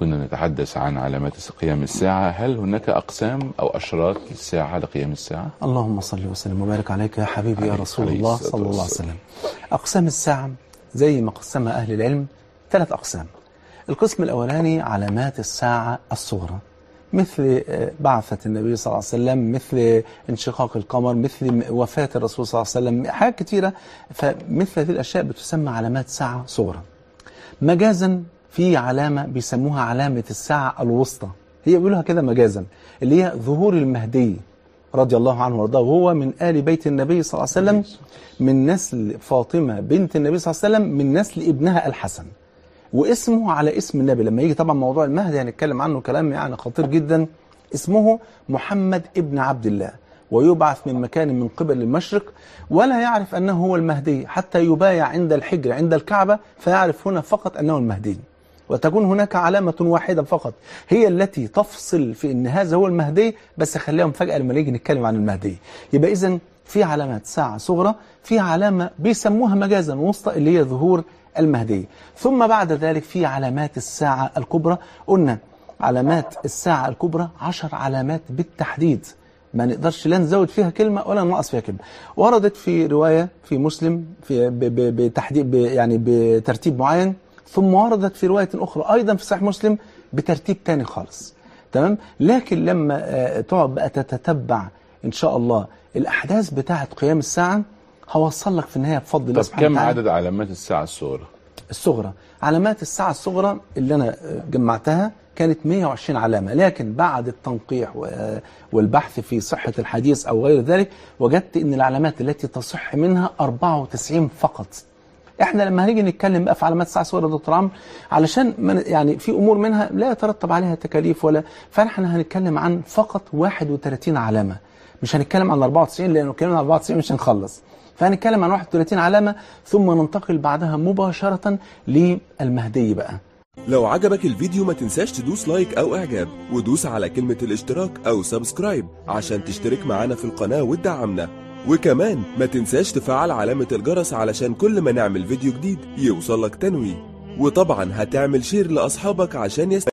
كنا نتحدث عن علامات قيام الساعة. هل هناك أقسام أو أشراط للساعة لقيام الساعة؟ اللهم صل وسلم وبارك عليك يا حبيبي يا رسول الله صلى الله عليه وسلم. أقسام الساعة زي ما قسمها أهل العلم 3 أقسام. القسم الأولاني علامات الساعة الصغرى، مثل بعثة النبي صلى الله عليه وسلم، مثل انشقاق القمر، مثل وفاة الرسول صلى الله عليه وسلم، حاجات كثيرة. فمثل هذه الأشياء بتسمى علامات ساعة صغرى. مجازا في علامة بيسموها علامة الساعة الوسطى، هي بيقولها كده مجازا، اللي هي ظهور المهدي رضي الله عنه وارضاه، وهو من آل بيت النبي صلى الله عليه وسلم، من نسل فاطمة بنت النبي صلى الله عليه وسلم، من نسل ابنها الحسن، واسمه على اسم النبي. لما يجي طبعا موضوع المهدي هنتكلم عنه كلام يعني خطير جدا. اسمه محمد ابن عبد الله، ويبعث من مكان من قبل المشرق، ولا يعرف أنه هو المهدي حتى يبايع عند الحجر عند الكعبة، فيعرف هنا فقط أنه المهدي. وتكون هناك علامة واحدة فقط هي التي تفصل في أن هذا هو المهدي، بس خليهم فجأة لما نيجي نتكلم عن المهدي. يبقى إذن في علامات ساعة صغرى، في علامة بيسموها مجازا وسطى اللي هي ظهور المهدي. ثم بعد ذلك في علامات الساعة الكبرى. قلنا علامات الساعة الكبرى 10 علامات بالتحديد، ما نقدرش لا نزود فيها كلمة ولا ننقص فيها كلمة. وردت في رواية في مسلم في بتحديد يعني بترتيب معين، ثم وردت في رواية أخرى أيضا في صحيح مسلم بترتيب تاني خالص. تمام؟ لكن لما تقعد بقى تتتبع إن شاء الله الأحداث بتاعة قيام الساعة، هوصل لك في النهاية بفضل الله سبحانه وتعالى. كم عدد علامات الساعة الصغرى؟ الصغرى، علامات الساعة الصغرى اللي أنا جمعتها كانت 120 علامة، لكن بعد التنقيح والبحث في صحة الحديث أو غير ذلك، وجدت أن العلامات التي تصح منها 94 فقط. احنا لما هنيجي نتكلم بقى في علامات الساعة الصغرى يا دكتور عمرو، علشان يعني في أمور منها لا يترتب عليها تكاليف ولا، فاحنا هنتكلم عن فقط 31 علامة، مش هنتكلم عن 94، لأنه اتكلمنا عن 94 مش هنخلص. فهنتكلم عن 31 علامة، ثم ننتقل بعدها مباشرة للمهدي بقى. لو عجبك الفيديو ما تنساش تدوس لايك او اعجاب، ودوس على كلمة الاشتراك او سبسكرايب عشان تشترك معانا في القناة وتدعمنا، وكمان ما تنساش تفعل علامة الجرس علشان كل ما نعمل فيديو جديد يوصلك تنويه، وطبعا هتعمل شير لأصحابك عشان